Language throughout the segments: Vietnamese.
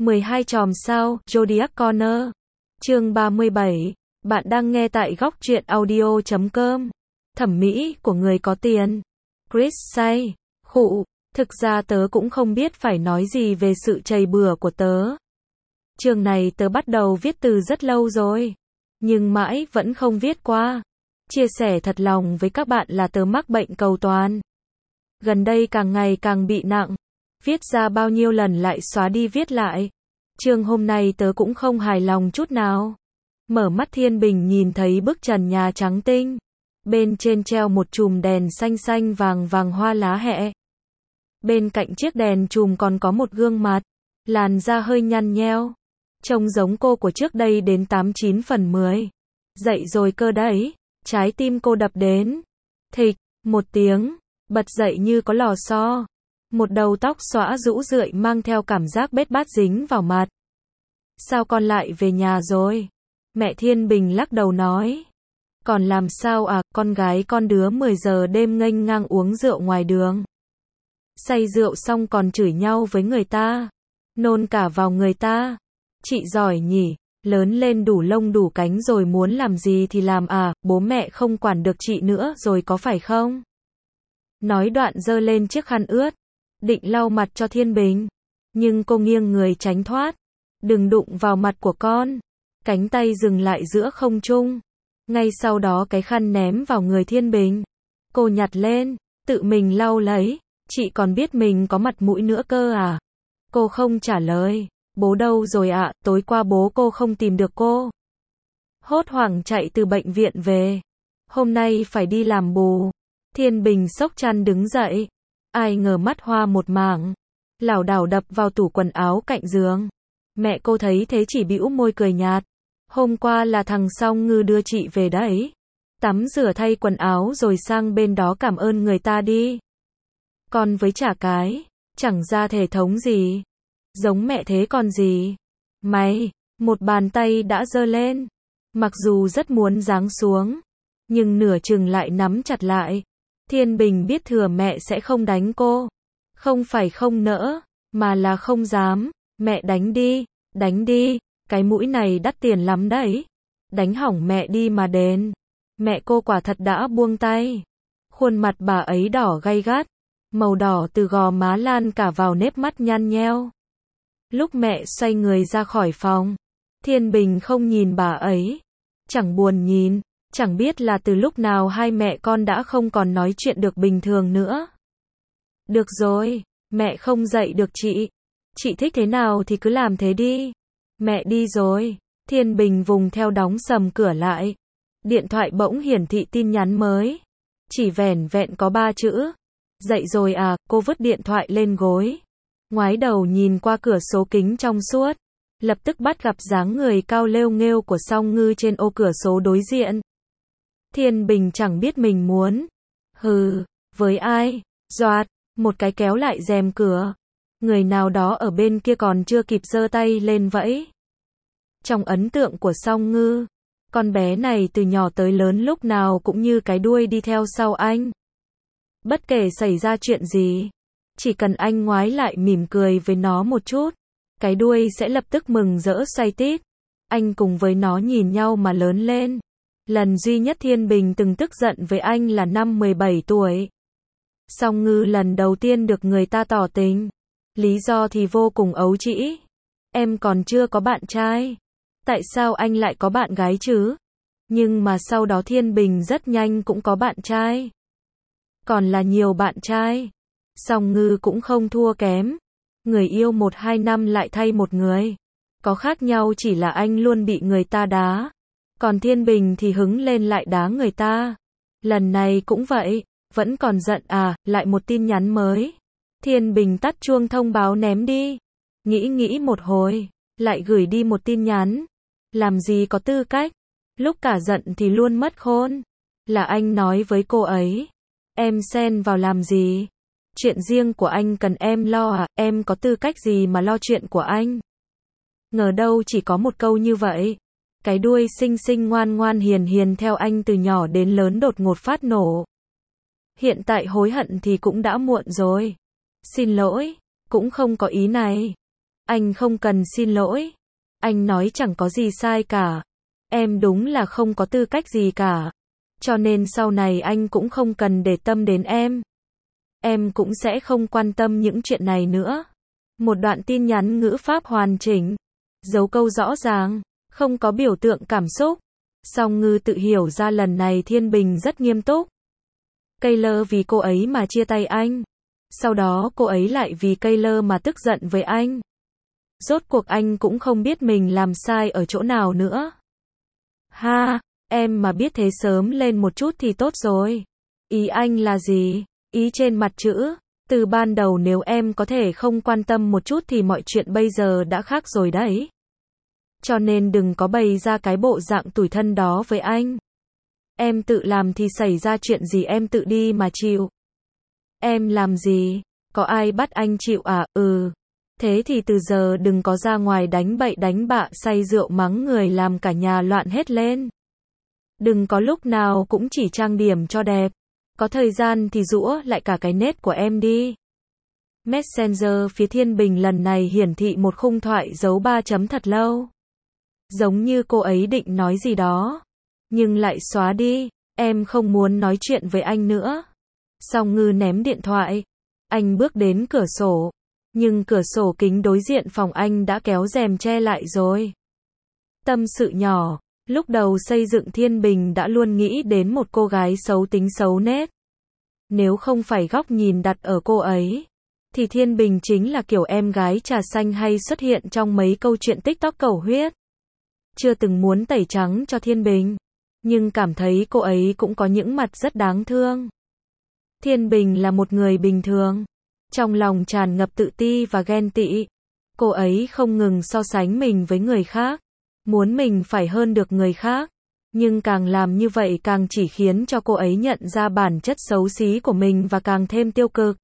12 chòm sao, Zodiac Corner. Chương 37. Bạn đang nghe tại góc truyện audio.com. Thẩm mỹ của người có tiền. Chris say. Khụ. Thực ra tớ cũng không biết phải nói gì về sự trầy bừa của tớ. Chương này tớ bắt đầu viết từ rất lâu rồi. Nhưng mãi vẫn không viết qua. Chia sẻ thật lòng với các bạn là tớ mắc bệnh cầu toàn. Gần đây càng ngày càng bị nặng. Viết ra bao nhiêu lần lại xóa đi viết lại. Chương hôm nay tớ cũng không hài lòng chút nào. Mở mắt Thiên Bình nhìn thấy bức trần nhà trắng tinh. Bên trên treo một chùm đèn xanh xanh vàng vàng hoa lá hẹ. Bên cạnh chiếc đèn chùm còn có một gương mặt. Làn da hơi nhăn nheo. Trông giống cô của trước đây đến 89 phần 10. Dậy rồi cơ đấy. Trái tim cô đập đến. Thịch, một tiếng. Bật dậy như có lò xo. Một đầu tóc xõa rũ rượi mang theo cảm giác bết bát dính vào mặt. Sao con lại về nhà rồi? Mẹ Thiên Bình lắc đầu nói. Còn làm sao à, con gái con đứa 10 giờ đêm nghênh ngang uống rượu ngoài đường. Say rượu xong còn chửi nhau với người ta. Nôn cả vào người ta. Chị giỏi nhỉ, lớn lên đủ lông đủ cánh rồi muốn làm gì thì làm à, bố mẹ không quản được chị nữa rồi có phải không? Nói đoạn giơ lên chiếc khăn ướt. Định lau mặt cho Thiên Bình. Nhưng cô nghiêng người tránh thoát. Đừng đụng vào mặt của con. Cánh tay dừng lại giữa không trung. Ngay sau đó cái khăn ném vào người Thiên Bình. Cô nhặt lên, tự mình lau lấy. Chị còn biết mình có mặt mũi nữa cơ à? Cô không trả lời. Bố đâu rồi ạ? Tối qua bố cô không tìm được cô. Hốt hoảng chạy từ bệnh viện về. Hôm nay phải đi làm bù. Thiên Bình xốc chăn đứng dậy. Ai ngờ mắt hoa một mảng. Lảo đảo đập vào tủ quần áo cạnh giường. Mẹ cô thấy thế chỉ bĩu môi cười nhạt. Hôm qua là thằng Song Ngư đưa chị về đấy. Tắm rửa thay quần áo rồi sang bên đó cảm ơn người ta đi. Con với chả cái. Chẳng ra thể thống gì. Giống mẹ thế còn gì. Mày. Một bàn tay đã giơ lên. Mặc dù rất muốn giáng xuống. Nhưng nửa chừng lại nắm chặt lại. Thiên Bình biết thừa mẹ sẽ không đánh cô. Không phải không nỡ, mà là không dám. Mẹ đánh đi, cái mũi này đắt tiền lắm đấy. Đánh hỏng mẹ đi mà đền. Mẹ cô quả thật đã buông tay. Khuôn mặt bà ấy đỏ gay gắt. Màu đỏ từ gò má lan cả vào nếp mắt nhăn nheo. Lúc mẹ xoay người ra khỏi phòng, Thiên Bình không nhìn bà ấy. Chẳng buồn nhìn. Chẳng biết là từ lúc nào hai mẹ con đã không còn nói chuyện được bình thường nữa. Được rồi, mẹ không dạy được chị. Chị thích thế nào thì cứ làm thế đi. Mẹ đi rồi. Thiên Bình vùng theo đóng sầm cửa lại. Điện thoại bỗng hiển thị tin nhắn mới. Chỉ vẻn vẹn có 3 chữ. Dậy rồi à, cô vứt điện thoại lên gối. Ngoái đầu nhìn qua cửa sổ kính trong suốt. Lập tức bắt gặp dáng người cao lêu nghêu của Song Ngư trên ô cửa sổ đối diện. Thiên Bình chẳng biết mình muốn. Hừ, với ai? Doạt, một cái kéo lại rèm cửa. Người nào đó ở bên kia còn chưa kịp giơ tay lên vẫy. Trong ấn tượng của Song Ngư, con bé này từ nhỏ tới lớn lúc nào cũng như cái đuôi đi theo sau anh. Bất kể xảy ra chuyện gì, chỉ cần anh ngoái lại mỉm cười với nó một chút, cái đuôi sẽ lập tức mừng rỡ xoay tít. Anh cùng với nó nhìn nhau mà lớn lên. Lần duy nhất Thiên Bình từng tức giận với anh là năm 17 tuổi. Song Ngư lần đầu tiên được người ta tỏ tình. Lý do thì vô cùng ấu trĩ. Em còn chưa có bạn trai. Tại sao anh lại có bạn gái chứ? Nhưng mà sau đó Thiên Bình rất nhanh cũng có bạn trai. Còn là nhiều bạn trai. Song Ngư cũng không thua kém. Người yêu 1-2 năm lại thay một người. Có khác nhau chỉ là anh luôn bị người ta đá. Còn Thiên Bình thì hứng lên lại đá người ta. Lần này cũng vậy. Vẫn còn giận à, lại một tin nhắn mới. Thiên Bình tắt chuông thông báo ném đi. Nghĩ một hồi. Lại gửi đi một tin nhắn. Làm gì có tư cách. Lúc cả giận thì luôn mất khôn. Là anh nói với cô ấy. Em xen vào làm gì? Chuyện riêng của anh cần em lo à? Em có tư cách gì mà lo chuyện của anh? Ngờ đâu chỉ có một câu như vậy. Cái đuôi xinh xinh ngoan ngoan hiền hiền theo anh từ nhỏ đến lớn đột ngột phát nổ. Hiện tại hối hận thì cũng đã muộn rồi. Xin lỗi, cũng không có ý này. Anh không cần xin lỗi. Anh nói chẳng có gì sai cả. Em đúng là không có tư cách gì cả. Cho nên sau này anh cũng không cần để tâm đến em. Em cũng sẽ không quan tâm những chuyện này nữa. Một đoạn tin nhắn ngữ pháp hoàn chỉnh. Dấu câu rõ ràng. Không có biểu tượng cảm xúc. Song Ngư tự hiểu ra lần này Thiên Bình rất nghiêm túc. Taylor vì cô ấy mà chia tay anh. Sau đó cô ấy lại vì Taylor mà tức giận với anh. Rốt cuộc anh cũng không biết mình làm sai ở chỗ nào nữa. Ha, em mà biết thế sớm lên một chút thì tốt rồi. Ý anh là gì? Ý trên mặt chữ. Từ ban đầu nếu em có thể không quan tâm một chút thì mọi chuyện bây giờ đã khác rồi đấy. Cho nên đừng có bày ra cái bộ dạng tủi thân đó với anh. Em tự làm thì xảy ra chuyện gì em tự đi mà chịu. Em làm gì? Có ai bắt anh chịu à? Thế thì từ giờ đừng có ra ngoài đánh bậy đánh bạ say rượu mắng người làm cả nhà loạn hết lên. Đừng có lúc nào cũng chỉ trang điểm cho đẹp. Có thời gian thì giũa lại cả cái nết của em đi. Messenger phía Thiên Bình lần này hiển thị một khung thoại dấu 3 chấm thật lâu. Giống như cô ấy định nói gì đó. Nhưng lại xóa đi. Em không muốn nói chuyện với anh nữa. Song Ngư ném điện thoại. Anh bước đến cửa sổ. Nhưng cửa sổ kính đối diện phòng anh đã kéo rèm che lại rồi. Tâm sự nhỏ. Lúc đầu xây dựng Thiên Bình đã luôn nghĩ đến một cô gái xấu tính xấu nết. Nếu không phải góc nhìn đặt ở cô ấy, thì Thiên Bình chính là kiểu em gái trà xanh hay xuất hiện trong mấy câu chuyện TikTok cầu huyết. Chưa từng muốn tẩy trắng cho Thiên Bình, nhưng cảm thấy cô ấy cũng có những mặt rất đáng thương. Thiên Bình là một người bình thường, trong lòng tràn ngập tự ti và ghen tị. Cô ấy không ngừng so sánh mình với người khác, muốn mình phải hơn được người khác. Nhưng càng làm như vậy càng chỉ khiến cho cô ấy nhận ra bản chất xấu xí của mình và càng thêm tiêu cực.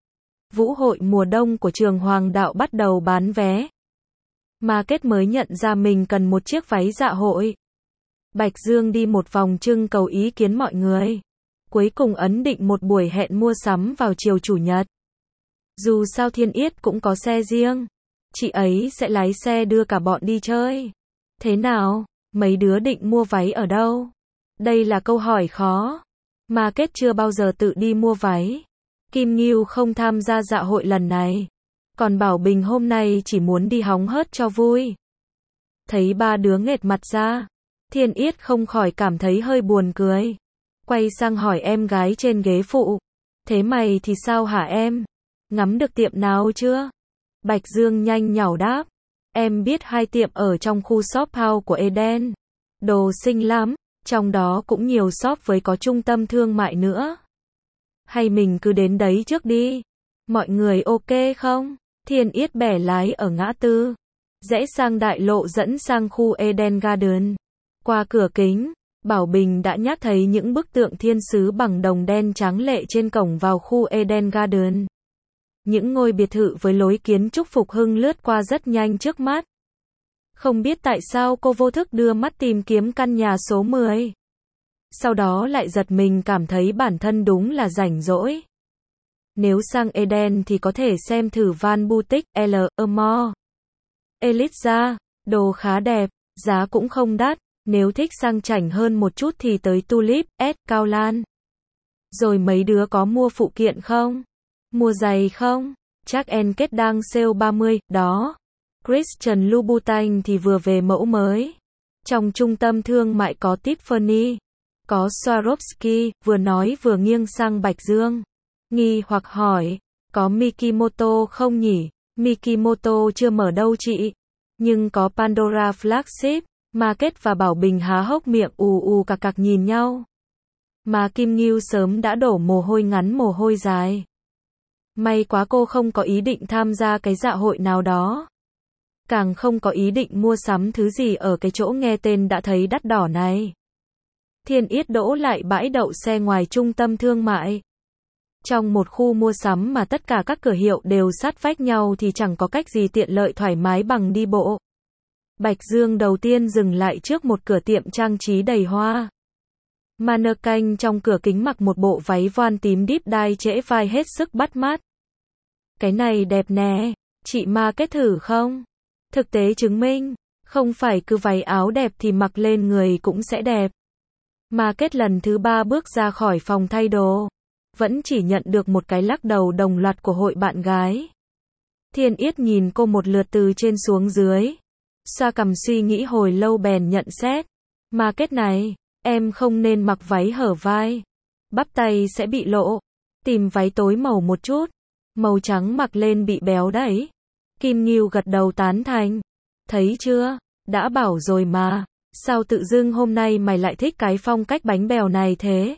Vũ hội mùa đông của trường Hoàng đạo bắt đầu bán vé. Market mới nhận ra mình cần một chiếc váy dạ hội. Bạch Dương đi một vòng trưng cầu ý kiến mọi người. Cuối cùng ấn định một buổi hẹn mua sắm vào chiều Chủ nhật. Dù sao Thiên Yết cũng có xe riêng. Chị ấy sẽ lái xe đưa cả bọn đi chơi. Thế nào? Mấy đứa định mua váy ở đâu? Đây là câu hỏi khó. Market chưa bao giờ tự đi mua váy. Kim Ngưu không tham gia dạ hội lần này. Còn Bảo Bình hôm nay chỉ muốn đi hóng hớt cho vui. Thấy ba đứa nghệt mặt ra, Thiên Yết không khỏi cảm thấy hơi buồn cười. Quay sang hỏi em gái trên ghế phụ. Thế mày thì sao hả em? Ngắm được tiệm nào chưa? Bạch Dương nhanh nhảu đáp. Em biết 2 tiệm ở trong khu shop house của Eden. Đồ xinh lắm, trong đó cũng nhiều shop với có trung tâm thương mại nữa. Hay mình cứ đến đấy trước đi. Mọi người ok không? Thiên Yết bẻ lái ở ngã tư. Rẽ sang đại lộ dẫn sang khu Eden Garden. Qua cửa kính, Bảo Bình đã nhát thấy những bức tượng thiên sứ bằng đồng đen trắng lệ trên cổng vào khu Eden Garden. Những ngôi biệt thự với lối kiến trúc phục hưng lướt qua rất nhanh trước mắt. Không biết tại sao cô vô thức đưa mắt tìm kiếm căn nhà số 10. Sau đó lại giật mình cảm thấy bản thân đúng là rảnh rỗi. Nếu sang Eden thì có thể xem thử Van Boutique L. More. Elitza, đồ khá đẹp, giá cũng không đắt. Nếu thích sang chảnh hơn một chút thì tới Tulip S. Cao Lan. Rồi mấy đứa có mua phụ kiện không? Mua giày không? Chắc Kết đang sale 30, đó. Christian Louboutin thì vừa về mẫu mới. Trong trung tâm thương mại có Tiffany, có Swarovski, vừa nói vừa nghiêng sang Bạch Dương. Nghi hoặc hỏi, có Mikimoto không nhỉ? Mikimoto chưa mở đâu chị. Nhưng có Pandora Flagship. Market và Bảo Bình há hốc miệng cặc nhìn nhau. Mà Kim Ngưu sớm đã đổ mồ hôi ngắn mồ hôi dài. May quá cô không có ý định tham gia cái dạ hội nào đó. Càng không có ý định mua sắm thứ gì ở cái chỗ nghe tên đã thấy đắt đỏ này. Thiên Yết đỗ lại bãi đậu xe ngoài trung tâm thương mại. Trong một khu mua sắm mà tất cả các cửa hiệu đều sát vách nhau thì chẳng có cách gì tiện lợi thoải mái bằng đi bộ. Bạch Dương đầu tiên dừng lại trước một cửa tiệm trang trí đầy hoa. Mannequin trong cửa kính mặc một bộ váy voan tím deep dye trễ vai hết sức bắt mắt. Cái này đẹp nè. Chị mà kết thử không? Thực tế chứng minh, không phải cứ váy áo đẹp thì mặc lên người cũng sẽ đẹp. Mà kết lần thứ 3 bước ra khỏi phòng thay đồ, vẫn chỉ nhận được một cái lắc đầu đồng loạt của hội bạn gái. Thiên Yết nhìn cô một lượt từ trên xuống dưới, xoa cằm suy nghĩ hồi lâu bèn nhận xét. Mà kết này, em không nên mặc váy hở vai, bắp tay sẽ bị lộ. Tìm váy tối màu một chút, màu trắng mặc lên bị béo đấy. Kim Ngưu gật đầu tán thành. Thấy chưa, đã bảo rồi mà, sao tự dưng hôm nay mày lại thích cái phong cách bánh bèo này thế?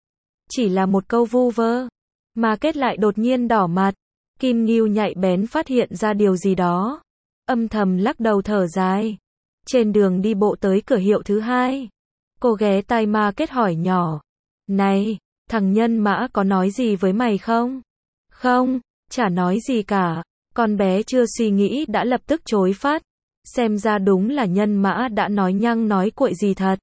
Chỉ là một câu vu vơ, mà kết lại đột nhiên đỏ mặt. Kim Ngưu nhạy bén phát hiện ra điều gì đó, âm thầm lắc đầu thở dài. Trên đường đi bộ tới cửa hiệu thứ 2, cô ghé tai Ma Kết hỏi nhỏ. Này, thằng Nhân Mã có nói gì với mày không? Không, chả nói gì cả. Con bé chưa suy nghĩ đã lập tức chối phát. Xem ra đúng là Nhân Mã đã nói nhăng nói cuội gì thật.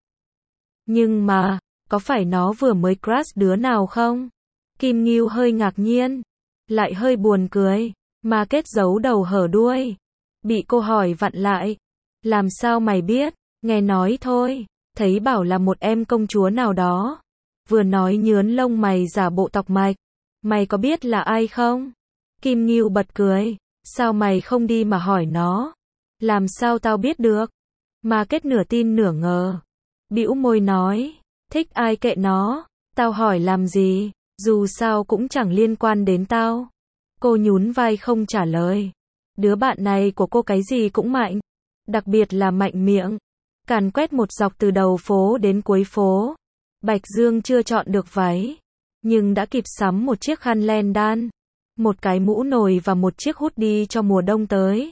Nhưng mà, có phải nó vừa mới crush đứa nào không? Kim Ngưu hơi ngạc nhiên, lại hơi buồn cười. Ma Kết giấu đầu hở đuôi, bị cô hỏi vặn lại. Làm sao mày biết? Nghe nói thôi, thấy bảo là một em công chúa nào đó. Vừa nói nhướn lông mày giả bộ tọc mạch. Mày có biết là ai không? Kim Ngưu bật cười. Sao mày không đi mà hỏi nó? Làm sao tao biết được? Ma Kết nửa tin nửa ngờ, bĩu môi nói. Thích ai kệ nó, tao hỏi làm gì, dù sao cũng chẳng liên quan đến tao. Cô nhún vai không trả lời. Đứa bạn này của cô cái gì cũng mạnh, đặc biệt là mạnh miệng. Càn quét một dọc từ đầu phố đến cuối phố. Bạch Dương chưa chọn được váy, nhưng đã kịp sắm một chiếc khăn len đan, một cái mũ nồi và một chiếc hoodie cho mùa đông tới.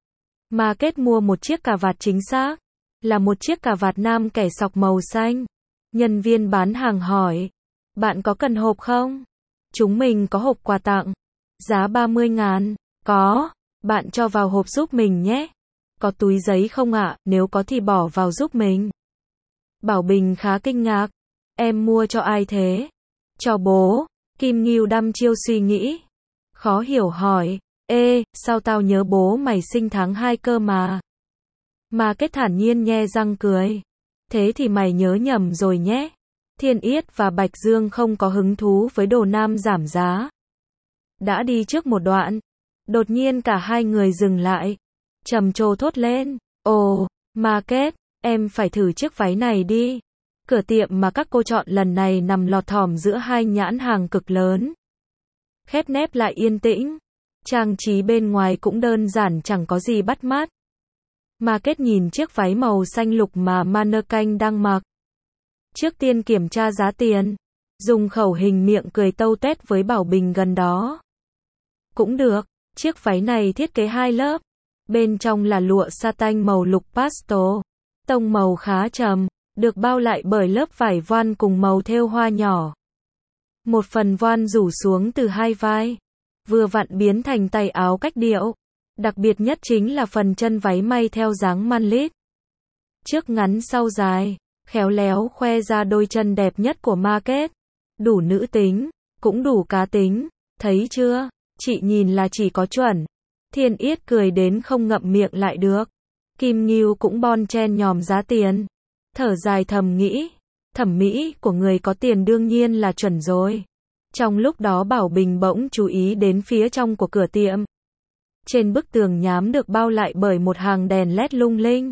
Ma Kết mua một chiếc cà vạt chính xác, là một chiếc cà vạt nam kẻ sọc màu xanh. Nhân viên bán hàng hỏi, bạn có cần hộp không? Chúng mình có hộp quà tặng, giá 30.000, có, bạn cho vào hộp giúp mình nhé. Có túi giấy không ạ, nếu có thì bỏ vào giúp mình. Bảo Bình khá kinh ngạc, em mua cho ai thế? Cho bố. Kim Ngưu đăm chiêu suy nghĩ, khó hiểu hỏi, ê, sao tao nhớ bố mày sinh tháng 2 cơ mà. Ma Kết thản nhiên nhe răng cười. Thế thì mày nhớ nhầm rồi nhé. Thiên Yết và Bạch Dương không có hứng thú với đồ nam giảm giá. Đã đi trước một đoạn, đột nhiên cả hai người dừng lại, trầm trồ thốt lên. Ồ, Ma Kết, em phải thử chiếc váy này đi. Cửa tiệm mà các cô chọn lần này nằm lọt thỏm giữa hai nhãn hàng cực lớn. Khép nép lại yên tĩnh. Trang trí bên ngoài cũng đơn giản chẳng có gì bắt mắt. Ma Kết nhìn chiếc váy màu xanh lục mà mannequin đang mặc. Trước tiên kiểm tra giá tiền, dùng khẩu hình miệng cười tâu tuét với Bảo Bình gần đó. Cũng được, chiếc váy này thiết kế 2 lớp. Bên trong là lụa satin màu lục pastel, tông màu khá trầm, được bao lại bởi lớp vải voan cùng màu thêu hoa nhỏ. Một phần voan rủ xuống từ hai vai, vừa vặn biến thành tay áo cách điệu. Đặc biệt nhất chính là phần chân váy may theo dáng manlit. Trước ngắn sau dài, khéo léo khoe ra đôi chân đẹp nhất của Ma Kết. Đủ nữ tính, cũng đủ cá tính, thấy chưa? Chị nhìn là chỉ có chuẩn. Thiên Yết cười đến không ngậm miệng lại được. Kim Ngưu cũng bon chen nhòm giá tiền. Thở dài thầm nghĩ, thẩm mỹ của người có tiền đương nhiên là chuẩn rồi. Trong lúc đó Bảo Bình bỗng chú ý đến phía trong của cửa tiệm. Trên bức tường nhám được bao lại bởi một hàng đèn led lung linh.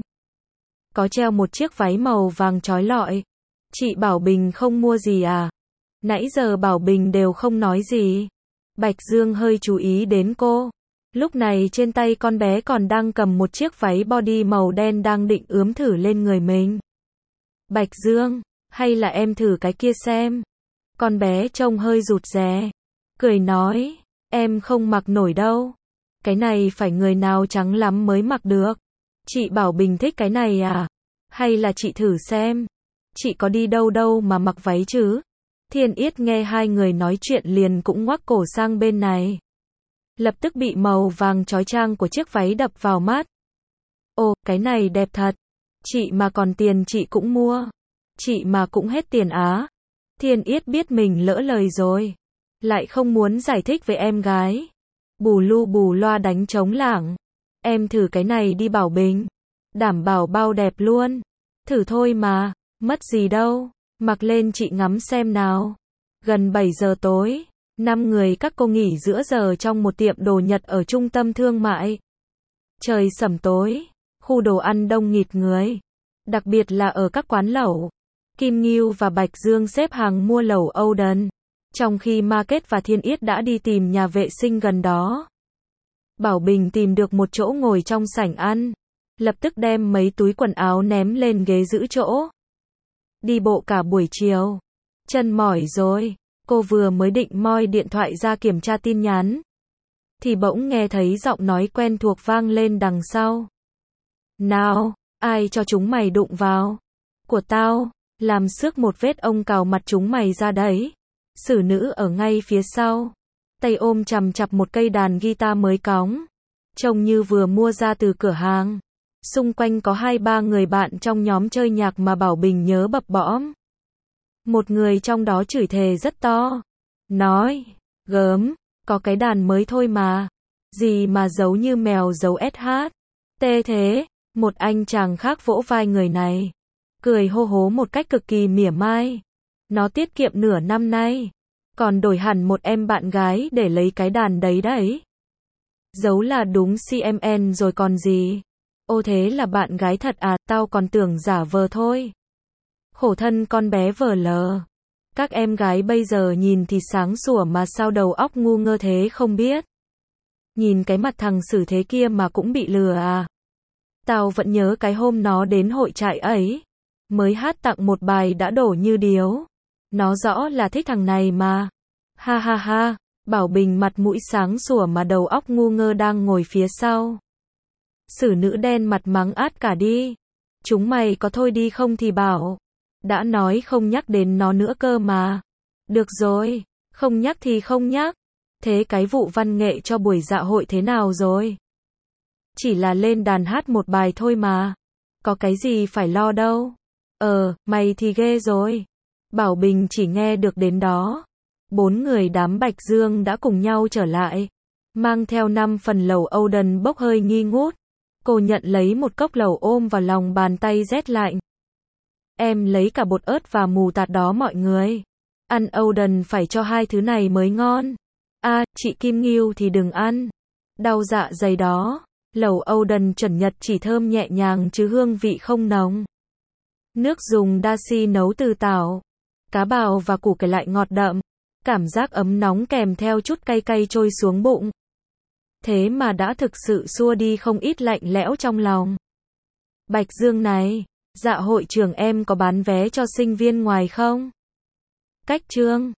Có treo một chiếc váy màu vàng chói lọi. Chị Bảo Bình không mua gì à? Nãy giờ Bảo Bình đều không nói gì. Bạch Dương hơi chú ý đến cô. Lúc này trên tay con bé còn đang cầm một chiếc váy body màu đen đang định ướm thử lên người mình. Bạch Dương, hay là em thử cái kia xem. Con bé trông hơi rụt rè, cười nói, em không mặc nổi đâu. Cái này phải người nào trắng lắm mới mặc được. Chị Bảo Bình thích cái này à? Hay là chị thử xem. Chị có đi đâu đâu mà mặc váy chứ? Thiên Yết nghe hai người nói chuyện liền cũng ngoắc cổ sang bên này. Lập tức bị màu vàng chói chang của chiếc váy đập vào mắt. Ồ, cái này đẹp thật. Chị mà còn tiền chị cũng mua. Chị mà cũng hết tiền á. Thiên Yết biết mình lỡ lời rồi, lại không muốn giải thích với em gái. bù lu bù loa đánh trống lảng. Em thử cái này đi Bảo Bình. Đảm bảo bao đẹp luôn. Thử thôi mà, mất gì đâu. Mặc lên chị ngắm xem nào. Gần 7 giờ tối, 5 người các cô nghỉ giữa giờ trong một tiệm đồ Nhật ở trung tâm thương mại. Trời sẩm tối, khu đồ ăn đông nghịt người. Đặc biệt là ở các quán lẩu. Kim Ngưu và Bạch Dương xếp hàng mua lẩu Oden. Trong khi Market và Thiên Yết đã đi tìm nhà vệ sinh gần đó. Bảo Bình tìm được một chỗ ngồi trong sảnh ăn. Lập tức đem mấy túi quần áo ném lên ghế giữ chỗ. Đi bộ cả buổi chiều. Chân mỏi rồi. Cô vừa mới định moi điện thoại ra kiểm tra tin nhắn. Thì bỗng nghe thấy giọng nói quen thuộc vang lên đằng sau. Nào, ai cho chúng mày đụng vào? Của tao, làm xước một vết ông cào mặt chúng mày ra đấy. Xử nữ ở ngay phía sau. Tay ôm chằm chặp một cây đàn guitar mới cóng. Trông như vừa mua ra từ cửa hàng. Xung quanh có 2-3 người bạn trong nhóm chơi nhạc mà Bảo Bình nhớ bập bõm. Một người trong đó chửi thề rất to. Nói, gớm, có cái đàn mới thôi mà. Gì mà giấu như mèo giấu SH. Tê thế, một anh chàng khác vỗ vai người này. Cười hô hố một cách cực kỳ mỉa mai. Nó tiết kiệm nửa năm nay. Còn đổi hẳn một em bạn gái để lấy cái đàn đấy đấy. Giấu là đúng CMN rồi còn gì. Ô thế là bạn gái thật à, tao còn tưởng giả vờ thôi. Khổ thân con bé vờ lờ. Các em gái bây giờ nhìn thì sáng sủa mà sao đầu óc ngu ngơ thế không biết. Nhìn cái mặt thằng xử thế kia mà cũng bị lừa à. Tao vẫn nhớ cái hôm nó đến hội trại ấy. Mới hát tặng một bài đã đổ như điếu. Nó rõ là thích thằng này mà. Ha ha ha, Bảo Bình mặt mũi sáng sủa mà đầu óc ngu ngơ đang ngồi phía sau. Xử nữ đen mặt mắng át cả đi. Chúng mày có thôi đi không thì bảo. Đã nói không nhắc đến nó nữa cơ mà. Được rồi, không nhắc thì không nhắc. Thế cái vụ văn nghệ cho buổi dạ hội thế nào rồi? Chỉ là lên đàn hát một bài thôi mà. Có cái gì phải lo đâu. Mày thì ghê rồi. Bảo Bình chỉ nghe được đến đó. 4 người đám Bạch Dương đã cùng nhau trở lại. Mang theo 5 phần lẩu Oden bốc hơi nghi ngút. Cô nhận lấy một cốc lẩu ôm vào lòng bàn tay rét lạnh. Em lấy cả bột ớt và mù tạt đó mọi người. Ăn Oden phải cho 2 thứ này mới ngon. Chị Kim Ngưu thì đừng ăn. Đau dạ dày đó. Lẩu Oden chuẩn Nhật chỉ thơm nhẹ nhàng chứ hương vị không nồng. Nước dùng dashi nấu từ tảo, cá bào và củ cải lại ngọt đậm. Cảm giác ấm nóng kèm theo chút cay cay trôi xuống bụng. Thế mà đã thực sự xua đi không ít lạnh lẽo trong lòng. Bạch Dương này, dạ hội trường em có bán vé cho sinh viên ngoài không? Cách Trương